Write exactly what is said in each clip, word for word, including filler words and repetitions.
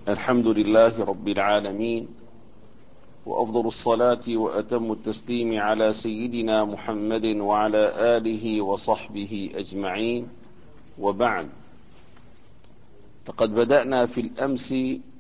الحمد لله رب العالمين، وأفضل الصلاة وأتم التسليم على سيدنا محمد وعلى آله وصحبه أجمعين، وبعد. فقد بدأنا في الأمس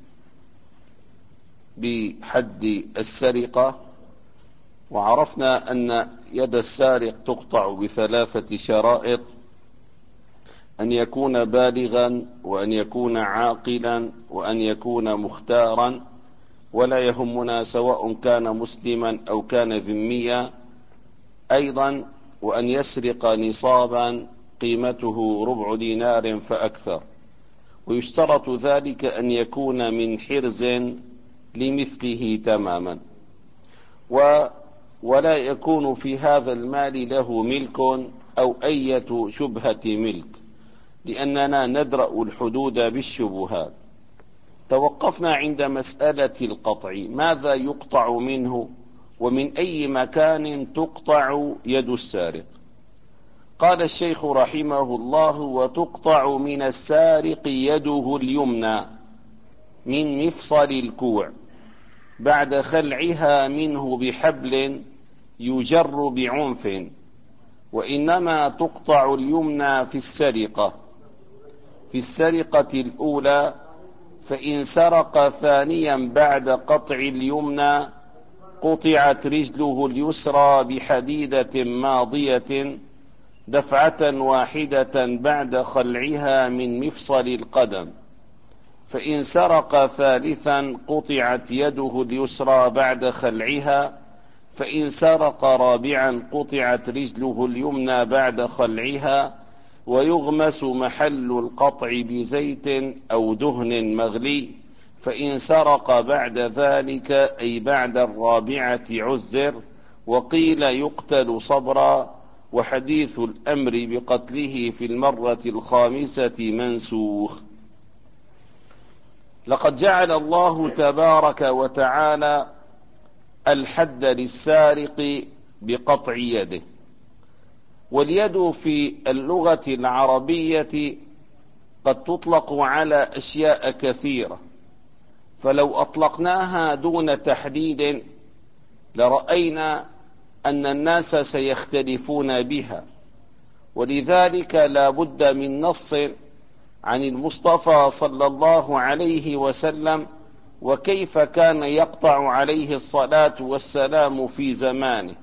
بحد السرقة، وعرفنا أن يد السارق تقطع بثلاثة شرائط: أن يكون بالغا، وأن يكون عاقلا، وأن يكون مختارا، ولا يهمنا سواء كان مسلما أو كان ذميا. أيضا وأن يسرق نصابا قيمته ربع دينار فأكثر، ويشترط ذلك أن يكون من حرز لمثله تماما، و ولا يكون في هذا المال له ملك أو أية شبهة ملك، لأننا ندرأ الحدود بالشبهات. توقفنا عند مسألة القطع، ماذا يقطع منه ومن أي مكان تقطع يد السارق؟ قال الشيخ رحمه الله: وتقطع من السارق يده اليمنى من مفصل الكوع بعد خلعها منه بحبل يجر بعنف، وإنما تقطع اليمنى في السرقة في السرقة الأولى، فإن سرق ثانيا بعد قطع اليمنى قطعت رجله اليسرى بحديدة ماضية دفعة واحدة بعد خلعها من مفصل القدم، فإن سرق ثالثا قطعت يده اليسرى بعد خلعها، فإن سرق رابعا قطعت رجله اليمنى بعد خلعها، ويغمس محل القطع بزيت أو دهن مغلي، فإن سرق بعد ذلك أي بعد الرابعة عزر، وقيل يقتل صبرا، وحديث الأمر بقتله في المرة الخامسة منسوخ. لقد جعل الله تبارك وتعالى الحد للسارق بقطع يده، واليد في اللغة العربية قد تطلق على أشياء كثيرة، فلو أطلقناها دون تحديد لرأينا أن الناس سيختلفون بها، ولذلك لا بد من نص عن المصطفى صلى الله عليه وسلم، وكيف كان يقطع عليه الصلاة والسلام في زمانه.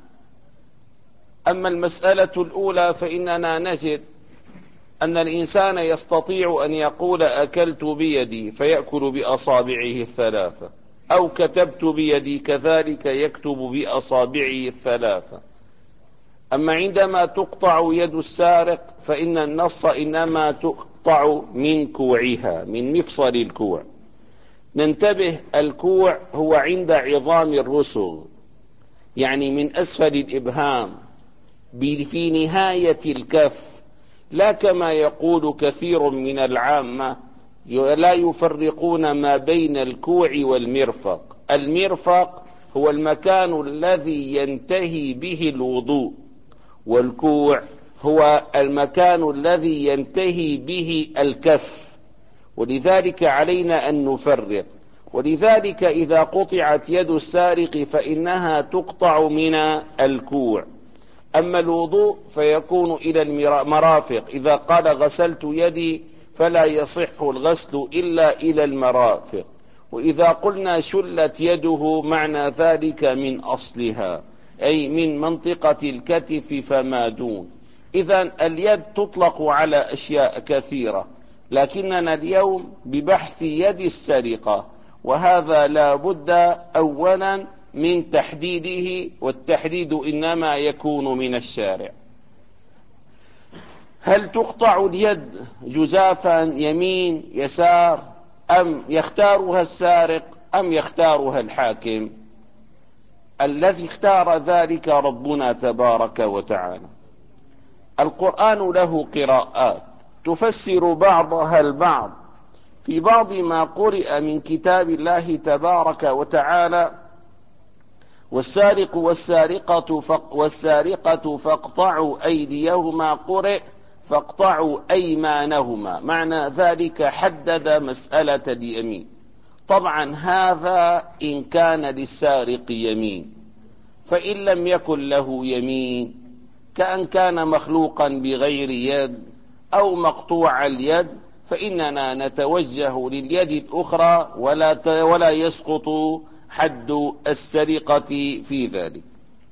أما المسألة الأولى فإننا نجد أن الإنسان يستطيع أن يقول أكلت بيدي فيأكل بأصابعه الثلاثة، أو كتبت بيدي كذلك يكتب بأصابعه الثلاثة. أما عندما تقطع يد السارق فإن النص إنما تقطع من كوعها، من مفصل الكوع. ننتبه، الكوع هو عند عظام الرسغ، يعني من أسفل الإبهام في نهاية الكف، لا كما يقول كثير من العامة لا يفرقون ما بين الكوع والمرفق. المرفق هو المكان الذي ينتهي به الوضوء، والكوع هو المكان الذي ينتهي به الكف، ولذلك علينا أن نفرق. ولذلك إذا قطعت يد السارق فإنها تقطع من الكوع. أما الوضوء فيكون إلى المرافق، إذا قال غسلت يدي فلا يصح الغسل إلا إلى المرافق. وإذا قلنا شلت يده معنى ذلك من أصلها، أي من منطقة الكتف فما دون. إذن اليد تطلق على أشياء كثيرة، لكننا اليوم ببحث يد السرقة، وهذا لا بد أولا من تحديده، والتحديد إنما يكون من الشارع. هل تقطع اليد جزافا يمين يسار، أم يختارها السارق أم يختارها الحاكم؟ الذي اختار ذلك ربنا تبارك وتعالى. القرآن له قراءات تفسر بعضها البعض. في بعض ما قرئ من كتاب الله تبارك وتعالى: والسارق والسارقة فق والسارقة فاقطعوا أيديهما، قرئ فاقطعوا أيمانهما، معنى ذلك حدد مسألة اليمين. طبعا هذا إن كان للسارق يمين، فإن لم يكن له يمين كأن كان مخلوقا بغير يد أو مقطوع اليد، فإننا نتوجه لليد الأخرى ولا ولا يسقط حد السرقة في ذلك.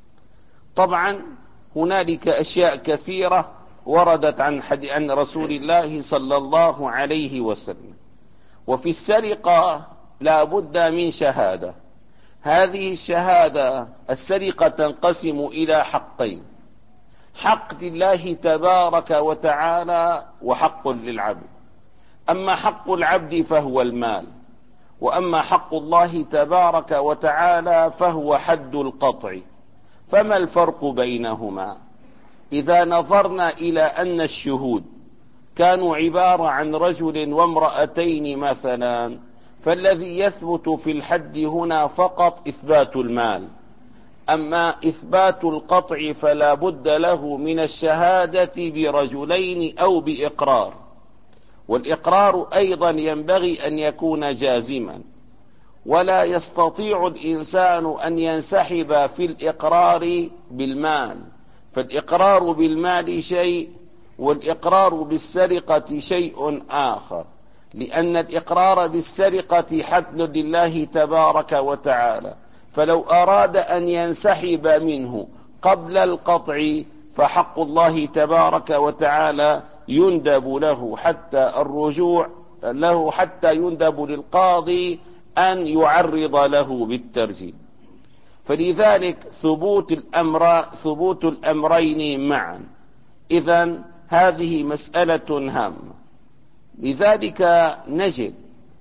طبعا هنالك أشياء كثيرة وردت عن عن رسول الله صلى الله عليه وسلم. وفي السرقة لا بد من شهادة. هذه الشهادة، السرقة تنقسم إلى حقين: حق لله تبارك وتعالى وحق للعبد. أما حق العبد فهو المال، وأما حق الله تبارك وتعالى فهو حد القطع. فما الفرق بينهما؟ إذا نظرنا إلى أن الشهود كانوا عبارة عن رجل وامرأتين مثلا، فالذي يثبت في الحد هنا فقط إثبات المال. أما إثبات القطع فلا بد له من الشهادة برجلين أو بإقرار، والإقرار أيضا ينبغي أن يكون جازما، ولا يستطيع الإنسان أن ينسحب في الإقرار بالمال، فالإقرار بالمال شيء والإقرار بالسرقة شيء آخر، لأن الإقرار بالسرقة حد لله تبارك وتعالى، فلو أراد أن ينسحب منه قبل القطع فحق الله تبارك وتعالى يندب له حتى الرجوع له، حتى يندب للقاضي أن يعرض له بالترجيح. فلذلك ثبوت الأمر ثبوت الأمرين معا، إذن هذه مسألة هامة. لذلك نجد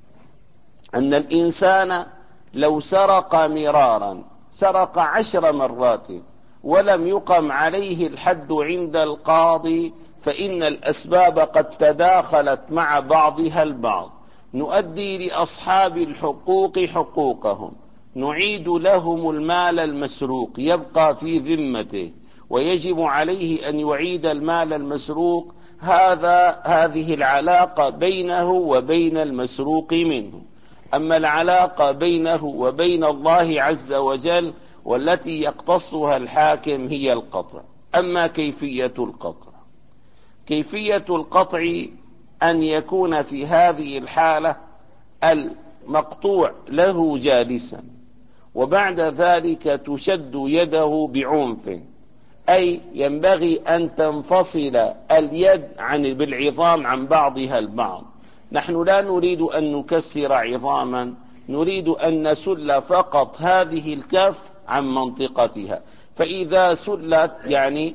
أن الإنسان لو سرق مرارا، سرق عشر مرات ولم يقم عليه الحد عند القاضي، فإن الأسباب قد تداخلت مع بعضها البعض. نؤدي لأصحاب الحقوق حقوقهم، نعيد لهم المال المسروق يبقى في ذمته، ويجب عليه أن يعيد المال المسروق. هذا هذه العلاقة بينه وبين المسروق منه. أما العلاقة بينه وبين الله عز وجل والتي يقتصها الحاكم هي القطع. أما كيفية القطع، كيفية القطع أن يكون في هذه الحالة المقطوع له جالسا، وبعد ذلك تشد يده بعنف، أي ينبغي أن تنفصل اليد عن بالعظام عن بعضها البعض. نحن لا نريد أن نكسر عظاما، نريد أن نسل فقط هذه الكف عن منطقتها، فإذا سلت يعني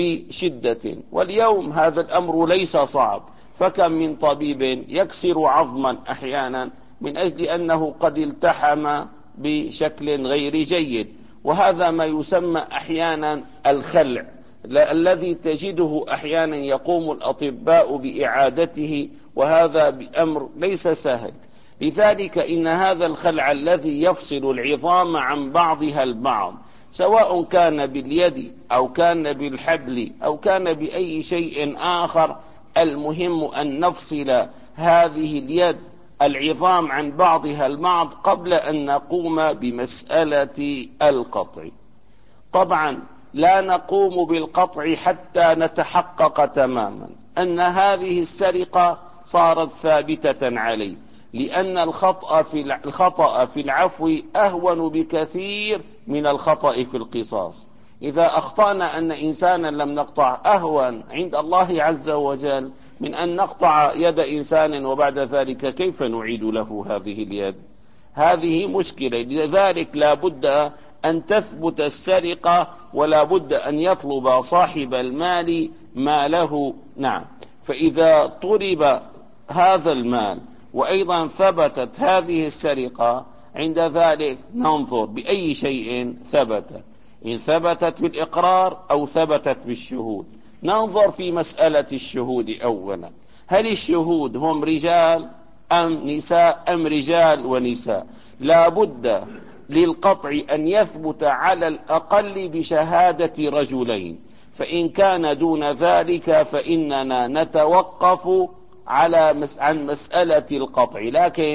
بشدة. واليوم هذا الأمر ليس صعب، فكم من طبيب يكسر عظما أحيانا من أجل أنه قد التحم بشكل غير جيد، وهذا ما يسمى أحيانا الخلع، الذي تجده أحيانا يقوم الأطباء بإعادته، وهذا بأمر ليس سهل. لذلك إن هذا الخلع الذي يفصل العظام عن بعضها البعض، سواء كان باليد أو كان بالحبل أو كان بأي شيء آخر، المهم أن نفصل هذه اليد العظام عن بعضها البعض قبل أن نقوم بمسألة القطع. طبعا لا نقوم بالقطع حتى نتحقق تماما أن هذه السرقة صارت ثابتة عليه، لأن الخطأ في الخطأ في العفو أهون بكثير من الخطأ في القصاص. إذا أخطأنا أن إنسانا لم نقطع أهون عند الله عز وجل من أن نقطع يد إنسان وبعد ذلك كيف نعيد له هذه اليد؟ هذه مشكلة. لذلك لا بد أن تثبت السرقة، ولا بد أن يطلب صاحب المال ماله. نعم، فإذا طلب هذا المال وأيضا ثبتت هذه السرقة، عند ذلك ننظر بأي شيء ثبتت، إن ثبتت بالإقرار أو ثبتت بالشهود. ننظر في مسألة الشهود أولا، هل الشهود هم رجال أم نساء أم رجال ونساء؟ لا بد للقطع أن يثبت على الأقل بشهادة رجلين، فإن كان دون ذلك فإننا نتوقف على مس عن مسألة القطع، لكن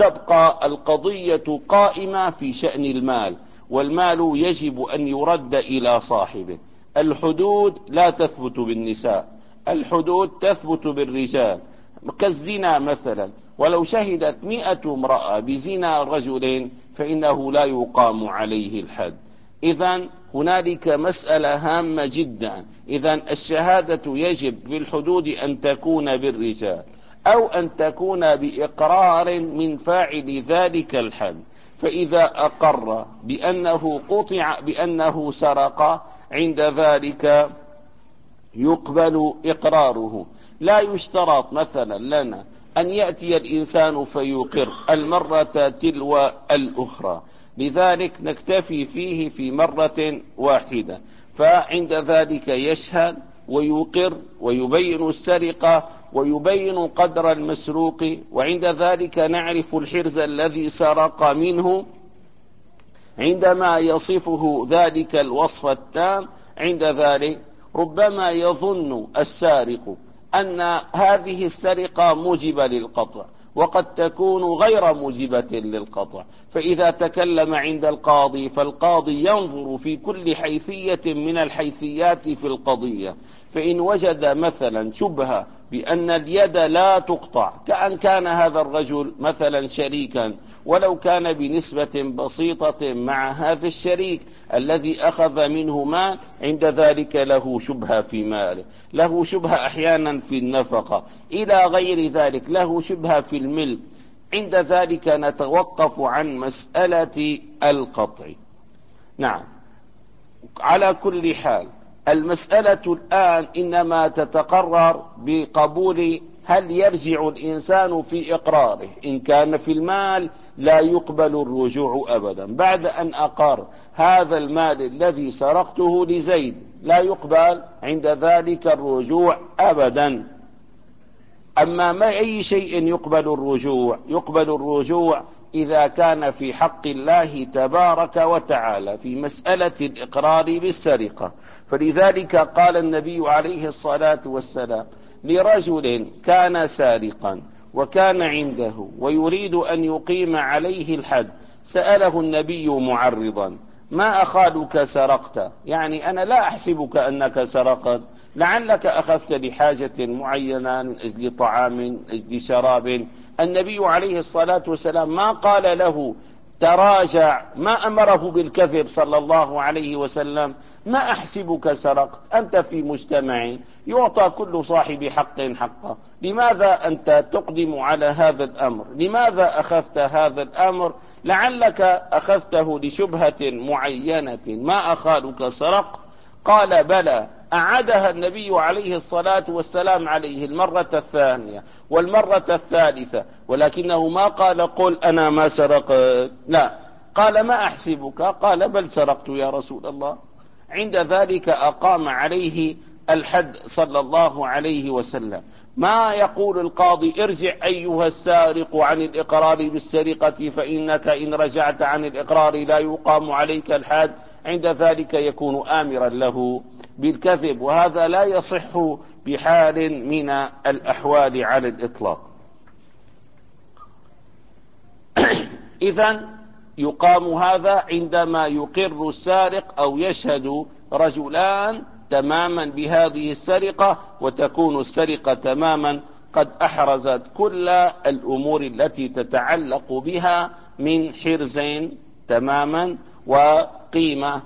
تبقى القضية قائمة في شأن المال، والمال يجب أن يرد إلى صاحبه. الحدود لا تثبت بالنساء، الحدود تثبت بالرجال، كالزنا مثلا، ولو شهدت مئة امرأة بزنا رجل فإنه لا يقام عليه الحد. إذن هنالك مسألة هامة جدا. إذن الشهادة يجب في الحدود أن تكون بالرجال، أو أن تكون بإقرار من فاعل ذلك الحد. فإذا أقر بأنه قطع بأنه سرق، عند ذلك يقبل إقراره. لا يشترط مثلا لنا أن يأتي الإنسان فيقر المرة تلو الأخرى، لذلك نكتفي فيه في مرة واحدة. فعند ذلك يشهد ويقر ويبين السرقة ويبين قدر المسروق، وعند ذلك نعرف الحرز الذي سرق منه عندما يصفه ذلك الوصف التام. عند ذلك ربما يظن السارق أن هذه السرقة موجبة للقطع، وقد تكون غير موجبة للقطع، فإذا تكلم عند القاضي فالقاضي ينظر في كل حيثية من الحيثيات في القضية، فإن وجد مثلا شبهة بأن اليد لا تقطع، كأن كان هذا الرجل مثلا شريكا ولو كان بنسبة بسيطة مع هذا الشريك الذي أخذ منه مال، عند ذلك له شبهة في ماله، له شبهة أحيانا في النفقة، إلى غير ذلك، له شبهة في الملك. عند ذلك نتوقف عن مسألة القطع. نعم، على كل حال المسألة الآن إنما تتقرر بقبول هل يرجع الإنسان في إقراره. إن كان في المال لا يقبل الرجوع أبدا، بعد أن أقر هذا المال الذي سرقته لزيد لا يقبل عند ذلك الرجوع أبدا. أما ما أي شيء يقبل الرجوع؟ يقبل الرجوع إذا كان في حق الله تبارك وتعالى في مسألة الإقرار بالسرقة. فلذلك قال النبي عليه الصلاة والسلام لرجل كان سارقا وكان عنده ويريد أن يقيم عليه الحد، سأله النبي معرضا: ما أخالك سرقت؟ يعني أنا لا أحسبك أنك سرقت، لعلك أخذت لحاجة معينة من أجل طعام من أجل شراب. النبي عليه الصلاة والسلام ما قال له تراجع، ما أمره بالكذب صلى الله عليه وسلم: ما أحسبك سرقت، أنت في مجتمع يعطى كل صاحب حق حقه، لماذا أنت تقدم على هذا الأمر؟ لماذا أخذت هذا الأمر؟ لعلك أخذته لشبهة معينة، ما أخالك سرق؟ قال بلى. أعادها النبي عليه الصلاة والسلام عليه المرة الثانية والمرة الثالثة، ولكنه ما قال قل أنا ما سرقت، لا، قال ما أحسبك؟ قال بل سرقت يا رسول الله. عند ذلك أقام عليه الحد صلى الله عليه وسلم. ما يقول القاضي ارجع أيها السارق عن الإقرار بالسرقة فإنك إن رجعت عن الإقرار لا يقام عليك الحد، عند ذلك يكون آمرا له بالكذب، وهذا لا يصح بحال من الأحوال على الإطلاق. إذن يقام هذا عندما يقر السارق أو يشهد رجلان تماما بهذه السرقة، وتكون السرقة تماما قد أحرزت كل الأمور التي تتعلق بها من حرز تماما وقيمة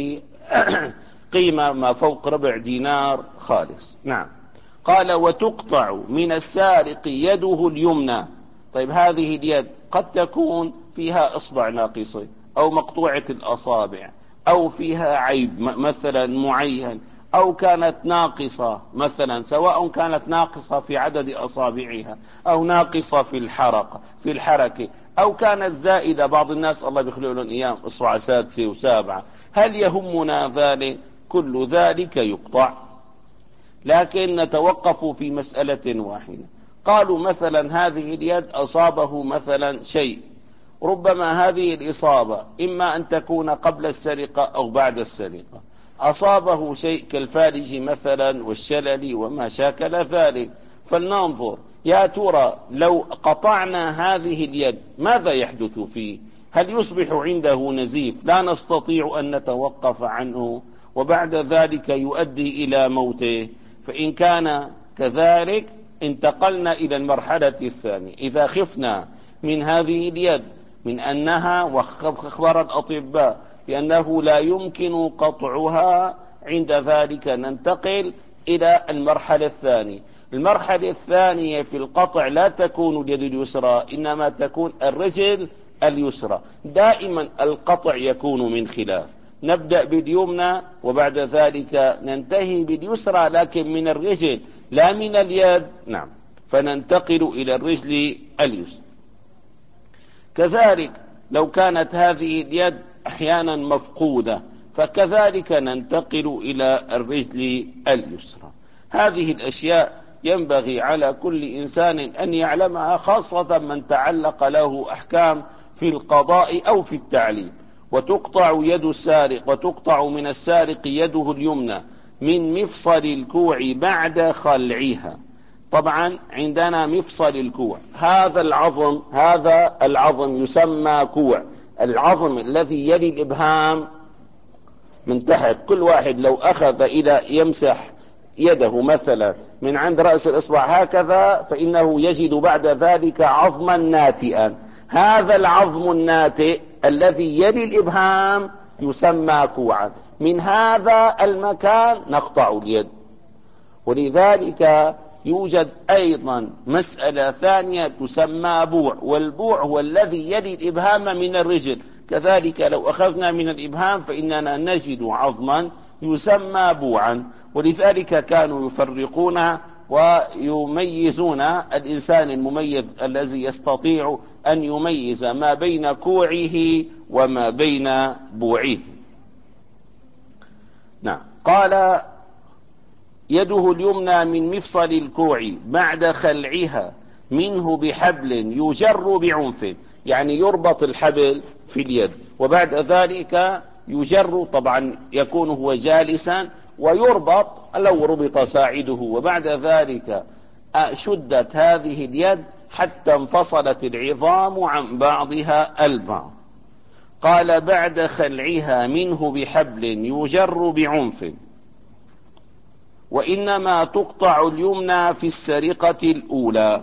قيمة ما فوق ربع دينار خالص. نعم. قال وتقطع من السارق يده اليمنى. طيب هذه اليد قد تكون فيها إصبع ناقص أو مقطوعة الأصابع أو فيها عيب مثلا معين، أو كانت ناقصة مثلا، سواء كانت ناقصة في عدد أصابعها أو ناقصة في الحركة في الحركة أو كانت زائدة. بعض الناس الله بيخلق لهم أيام إصبع سادسة وسابعة. هل يهمنا ذلك؟ كل ذلك يقطع، لكن نتوقف في مسألة واحدة. قالوا مثلا هذه اليد أصابه مثلا شيء، ربما هذه الإصابة إما أن تكون قبل السرقة أو بعد السرقة. أصابه شيء كالفالج مثلا والشلل وما شاكل ذلك، فلننظر يا ترى لو قطعنا هذه اليد ماذا يحدث فيه؟ هل يصبح عنده نزيف لا نستطيع أن نتوقف عنه وبعد ذلك يؤدي إلى موته؟ فإن كان كذلك انتقلنا إلى المرحلة الثانية. إذا خفنا من هذه اليد من أنها، واخبر الأطباء بأنه لا يمكن قطعها، عند ذلك ننتقل إلى المرحلة الثانية. المرحلة الثانية في القطع لا تكون اليد اليسرى، إنما تكون الرجل اليسرى. دائما القطع يكون من خلاف، نبدأ باليمنى وبعد ذلك ننتهي باليسرى، لكن من الرجل لا من اليد. نعم، فننتقل إلى الرجل اليسرى. كذلك لو كانت هذه اليد أحيانا مفقودة فكذلك ننتقل إلى الرجل اليسرى. هذه الأشياء ينبغي على كل إنسان أن يعلمها، خاصة من تعلق له أحكام في القضاء أو في التعليم. وتقطع يد السارق، وتقطع من السارق يده اليمنى من مفصل الكوع بعد خلعها. طبعا عندنا مفصل الكوع، هذا العظم هذا العظم يسمى كوع، العظم الذي يلي الإبهام من تحت. كل واحد لو أخذ إلى يمسح يده مثلا من عند رأس الإصبع هكذا فإنه يجد بعد ذلك عظما ناتئا. هذا العظم الناتئ الذي يلي الإبهام يسمى كوعا، من هذا المكان نقطع اليد. ولذلك يوجد أيضا مسألة ثانية تسمى بوع، والبوع هو الذي يلي الإبهام من الرجل. كذلك لو أخذنا من الإبهام فإننا نجد عظما يسمى بوعا. ولذلك كانوا يفرقون ويميزون الإنسان المميز الذي يستطيع أن يميز ما بين كوعه وما بين بوعه. نعم، قال يده اليمنى من مفصل الكوع بعد خلعها منه بحبل يجر بعنف، يعني يربط الحبل في اليد وبعد ذلك يجر، طبعا يكون هو جالسا ويربط لو ربط ساعده، وبعد ذلك شدت هذه اليد حتى انفصلت العظام عن بعضها البعض. قال بعد خلعها منه بحبل يجر بعنف. وإنما تقطع اليمنى في السرقة الأولى.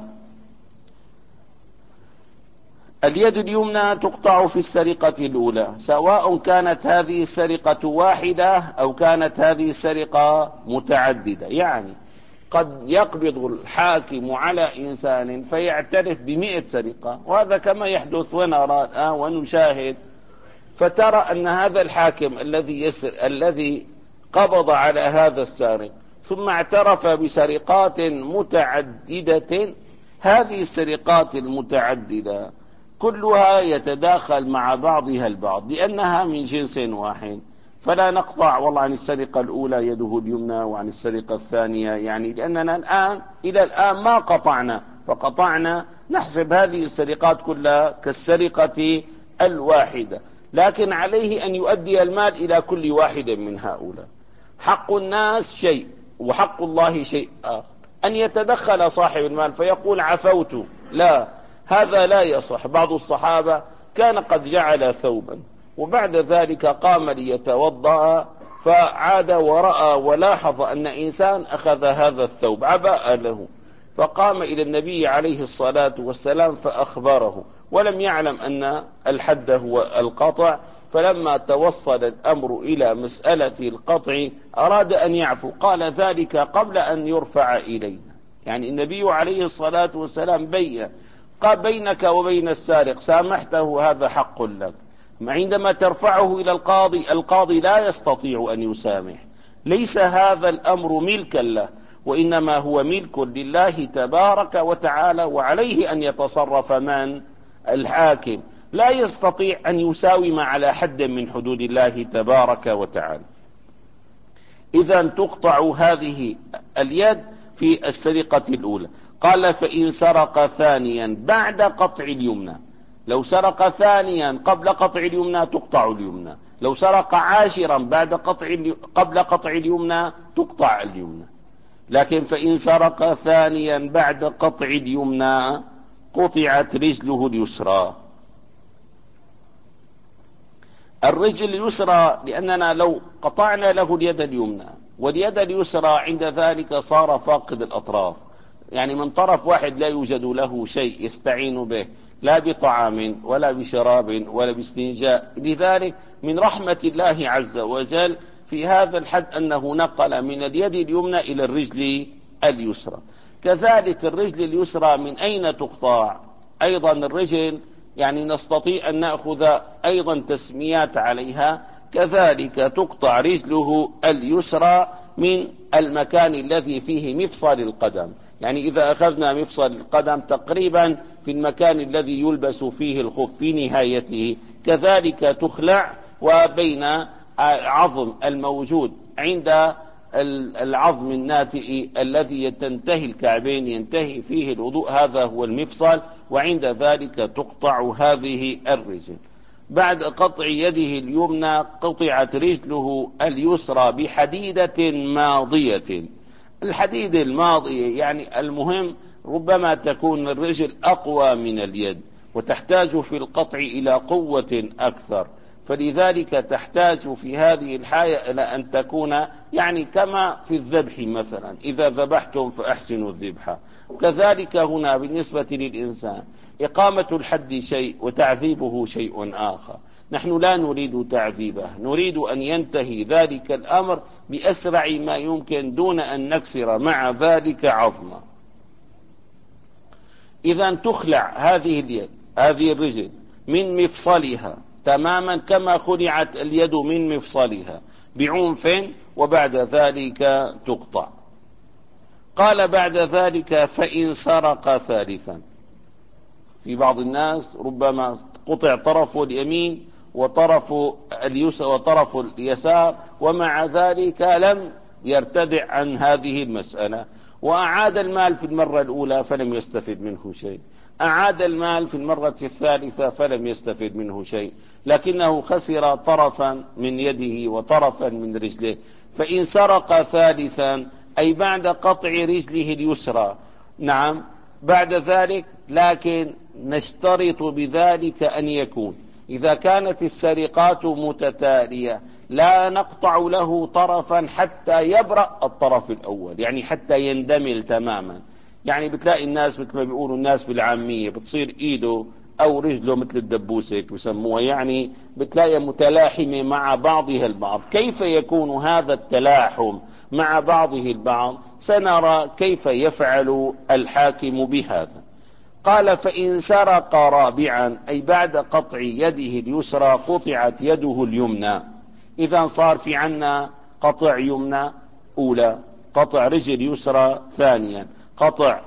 اليد اليمنى تقطع في السرقة الأولى، سواء كانت هذه السرقة واحدة أو كانت هذه السرقة متعددة. يعني قد يقبض الحاكم على إنسان فيعترف بمئة سرقة، وهذا كما يحدث ونرى الآن ونشاهد. فترى أن هذا الحاكم الذي يسر الذي قبض على هذا السارق ثم اعترف بسرقات متعددة، هذه السرقات المتعددة كلها يتداخل مع بعضها البعض لأنها من جنس واحد، فلا نقطع والله عن السرقة الأولى يده اليمنى وعن السرقة الثانية، يعني لأننا الآن إلى الآن ما قطعنا، فقطعنا نحسب هذه السرقات كلها كالسرقة الواحدة. لكن عليه أن يؤدي المال إلى كل واحد من هؤلاء. حق الناس شيء وحق الله شيء آخر. أن يتدخل صاحب المال فيقول عفوت، لا، هذا لا يصح. بعض الصحابة كان قد جعل ثوبا وبعد ذلك قام ليتوضأ فعاد ورأى ولاحظ أن إنسان أخذ هذا الثوب عباء له، فقام إلى النبي عليه الصلاة والسلام فأخبره، ولم يعلم أن الحد هو القطع. فلما توصل الأمر إلى مسألة القطع أراد أن يعفو، قال ذلك قبل أن يرفع إلينا. يعني النبي عليه الصلاة والسلام بين قال بينك وبين السارق سامحته، هذا حق لك. عندما ترفعه إلى القاضي، القاضي لا يستطيع أن يسامح. ليس هذا الأمر ملكا له، وإنما هو ملك لله تبارك وتعالى، وعليه أن يتصرف من الحاكم، لا يستطيع أن يساوم على حد من حدود الله تبارك وتعالى. إذا تقطع هذه اليد في السرقة الأولى. قال فإن سرق ثانيا بعد قطع اليمنى، لو سرق ثانيا قبل قطع اليمنى تقطع اليمنى، لو سرق عاشرا بعد قطع قبل قطع اليمنى تقطع اليمنى. لكن فإن سرق ثانيا بعد قطع اليمنى قطعت رجله اليسرى. الرجل اليسرى لأننا لو قطعنا له اليد اليمنى واليد اليسرى عند ذلك صار فاقد الأطراف، يعني من طرف واحد لا يوجد له شيء يستعين به لا بطعام ولا بشراب ولا باستنجاء. لذلك من رحمة الله عز وجل في هذا الحد أنه نقل من اليد اليمنى إلى الرجل اليسرى. كذلك الرجل اليسرى من أين تقطع؟ أيضا الرجل يعني نستطيع أن نأخذ أيضا تسميات عليها. كذلك تقطع رجله اليسرى من المكان الذي فيه مفصل القدم، يعني إذا أخذنا مفصل القدم تقريبا في المكان الذي يلبس فيه الخف في نهايته، كذلك تخلع، وبين عظم الموجود عند العظم الناتئ الذي تنتهي الكعبين ينتهي فيه الوضوء، هذا هو المفصل، وعند ذلك تقطع هذه الرجل. بعد قطع يده اليمنى قطعت رجله اليسرى بحديدة ماضية. الحديد الماضية يعني المهم ربما تكون الرجل أقوى من اليد وتحتاج في القطع إلى قوة أكثر، فلذلك تحتاج في هذه الحالة إلى أن تكون يعني كما في الذبح مثلا، إذا ذبحتم فأحسنوا الذبح. كذلك هنا بالنسبة للإنسان إقامة الحد شيء وتعذيبه شيء آخر. نحن لا نريد تعذيبه، نريد أن ينتهي ذلك الأمر بأسرع ما يمكن دون أن نكسر مع ذلك عظما. إذا تخلع هذه اليد هذه الرجل من مفصلها تماما كما خلعت اليد من مفصلها بعنف، وبعد ذلك تقطع. قال بعد ذلك فإن سرق ثالثا. في بعض الناس ربما قطع طرف اليمين وطرف اليسار وطرف اليسار ومع ذلك لم يرتدع عن هذه المسألة، وأعاد المال في المرة الأولى فلم يستفد منه شيء، أعاد المال في المرة الثالثة فلم يستفد منه شيء، لكنه خسر طرفا من يده وطرفا من رجله. فإن سرق ثالثا أي بعد قطع رجله اليسرى، نعم بعد ذلك، لكن نشترط بذلك أن يكون إذا كانت السرقات متتالية لا نقطع له طرفا حتى يبرأ الطرف الأول، يعني حتى يندمل تماما. يعني بتلاقي الناس مثل ما بيقولوا الناس بالعامية بتصير إيده أو رجله مثل الدبوسة بيسموها، يعني بتلاقي متلاحمة مع بعضها البعض. كيف يكون هذا التلاحم مع بعضه البعض؟ سنرى كيف يفعل الحاكم بهذا. قال فإن سرق رابعا أي بعد قطع يده اليسرى قطعت يده اليمنى. إذا صار في عنا قطع يمنى أولى، قطع رجل يسرى ثانيا، قطع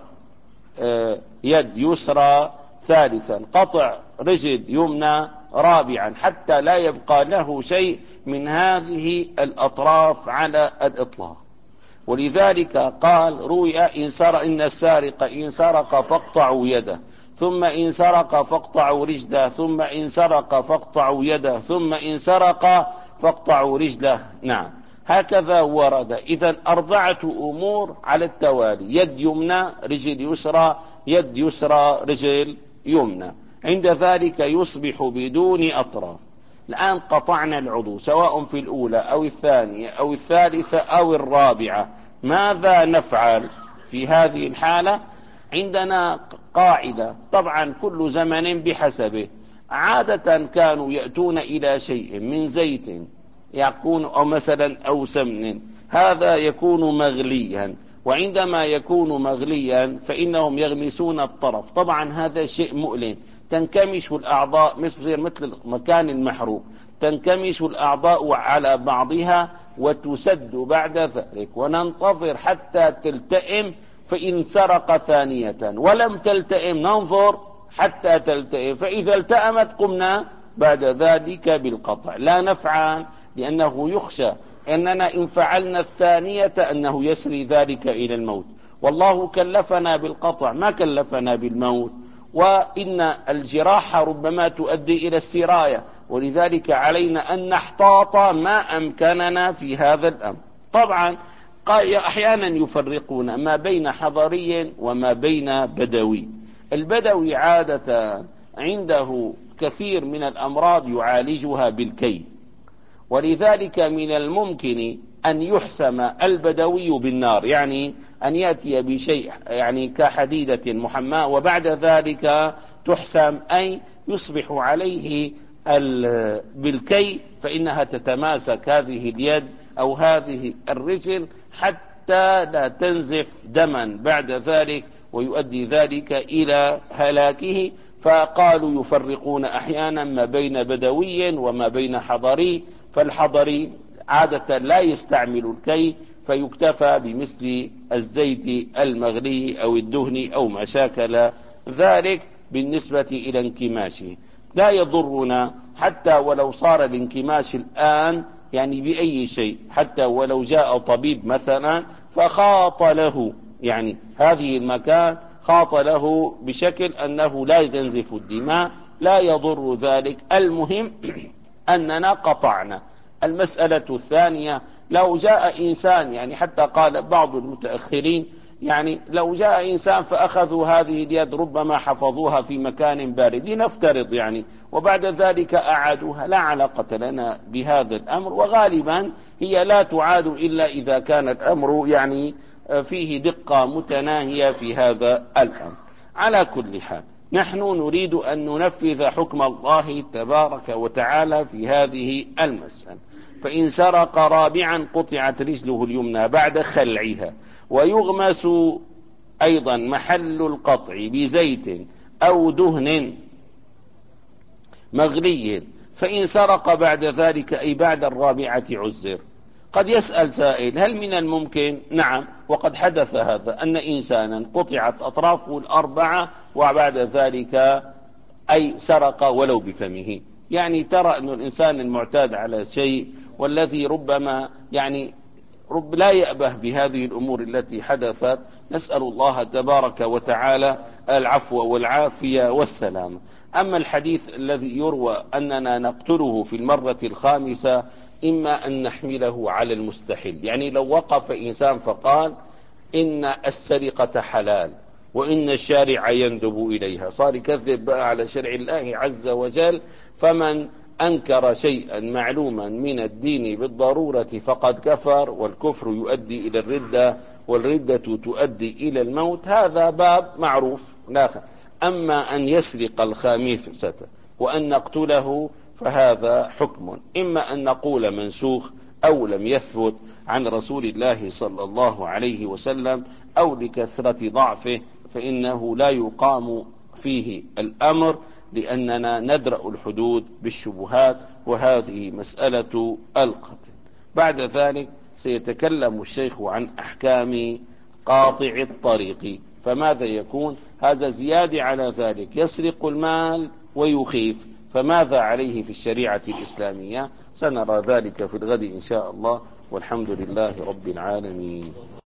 يد يسرى ثالثا، قطع رجل يمنى رابعا، حتى لا يبقى له شيء من هذه الأطراف على الإطلاق. ولذلك قال روي إن سرق إن السارق إن سرق فاقطعوا يده، ثم إن سرق فاقطعوا رجله، ثم إن سرق فاقطعوا يده، ثم إن سرق فاقطعوا رجله. نعم هكذا ورد. إذن أربعة أمور على التوالي: يد يمنى رجل يسرى، يد يسرى رجل يمنى، عند ذلك يصبح بدون أطراف. الآن قطعنا العضو سواء في الأولى أو الثانية أو الثالثة أو الرابعة، ماذا نفعل في هذه الحالة؟ عندنا قاعدة، طبعا كل زمن بحسبه. عادة كانوا يأتون إلى شيء من زيت يكون أو مثلا أو سمن، هذا يكون مغليا، وعندما يكون مغليا فإنهم يغمسون الطرف. طبعا هذا شيء مؤلم، تنكمش الأعضاء مثل مثل مكان المحروق، تنكمش الأعضاء على بعضها وتسد بعد ذلك، وننتظر حتى تلتئم. فإن سرق ثانية ولم تلتئم ننظر حتى تلتئم، فإذا التأمت قمنا بعد ذلك بالقطع. لا نفعل لأنه يخشى أننا إن فعلنا الثانية أنه يسري ذلك إلى الموت، والله كلفنا بالقطع ما كلفنا بالموت، وإن الجراح ربما تؤدي إلى السراية، ولذلك علينا أن نحتاط ما أمكننا في هذا الأمر. طبعا أحيانا يفرقون ما بين حضري وما بين بدوي. البدوي عادة عنده كثير من الأمراض يعالجها بالكي، ولذلك من الممكن أن يحسم البدوي بالنار، يعني أن يأتي بشيء يعني كحديدة محماة وبعد ذلك تحسم، أي يصبح عليه بالكي، فإنها تتماسك هذه اليد أو هذه الرجل حتى لا تنزف دما بعد ذلك ويؤدي ذلك إلى هلاكه. فقالوا يفرقون أحيانا ما بين بدوي وما بين حضري، فالحضري عادة لا يستعمل الكي فيكتفى بمثل الزيت المغلي أو الدهن أو ما شاكل ذلك بالنسبة إلى انكماشه. لا يضرنا حتى ولو صار الانكماش الآن يعني بأي شيء، حتى ولو جاء طبيب مثلا فخاط له يعني هذه المكان خاط له بشكل أنه لا ينزف الدماء، لا يضر ذلك. المهم أننا قطعنا. المسألة الثانية، لو جاء إنسان يعني حتى قال بعض المتأخرين يعني لو جاء إنسان فأخذوا هذه اليد ربما حفظوها في مكان بارد لنفترض يعني وبعد ذلك أعادوها، لا علاقة لنا بهذا الأمر، وغالبا هي لا تعاد إلا إذا كان الأمر يعني فيه دقة متناهية في هذا الأمر. على كل حال نحن نريد أن ننفذ حكم الله تبارك وتعالى في هذه المسألة. فإن سرق رابعا قطعت رجله اليمنى بعد خلعها، ويغمس أيضا محل القطع بزيت أو دهن مغلي، فإن سرق بعد ذلك أي بعد الرابعة عزر. قد يسأل سائل هل من الممكن؟ نعم، وقد حدث هذا أن إنسانا قطعت أطرافه الأربعة وبعد ذلك أي سرق ولو بفمه. يعني ترى أن الإنسان المعتاد على شيء والذي ربما يعني رب لا يأبه بهذه الأمور التي حدثت، نسأل الله تبارك وتعالى العفو والعافية والسلام. أما الحديث الذي يروى أننا نقتله في المرة الخامسة، إما أن نحمله على المستحيل، يعني لو وقف إنسان فقال إن السرقة حلال وإن الشارع يندب إليها، صار يكذب بقى على شرع الله عز وجل. فمن أنكر شيئا معلوما من الدين بالضرورة فقد كفر، والكفر يؤدي إلى الردة، والردة تؤدي إلى الموت. هذا باب معروف لا. أما أن يسرق الخامسة وأن نقتله فهذا حكم إما أن نقول منسوخ أو لم يثبت عن رسول الله صلى الله عليه وسلم، أو لكثرة ضعفه فإنه لا يقام فيه الأمر، لأننا ندرأ الحدود بالشبهات، وهذه مسألة القتل. بعد ذلك سيتكلم الشيخ عن أحكام قاطع الطريق، فماذا يكون؟ هذا زيادة على ذلك، يسرق المال ويخيف، فماذا عليه في الشريعة الإسلامية؟ سنرى ذلك في الغد إن شاء الله، والحمد لله رب العالمين.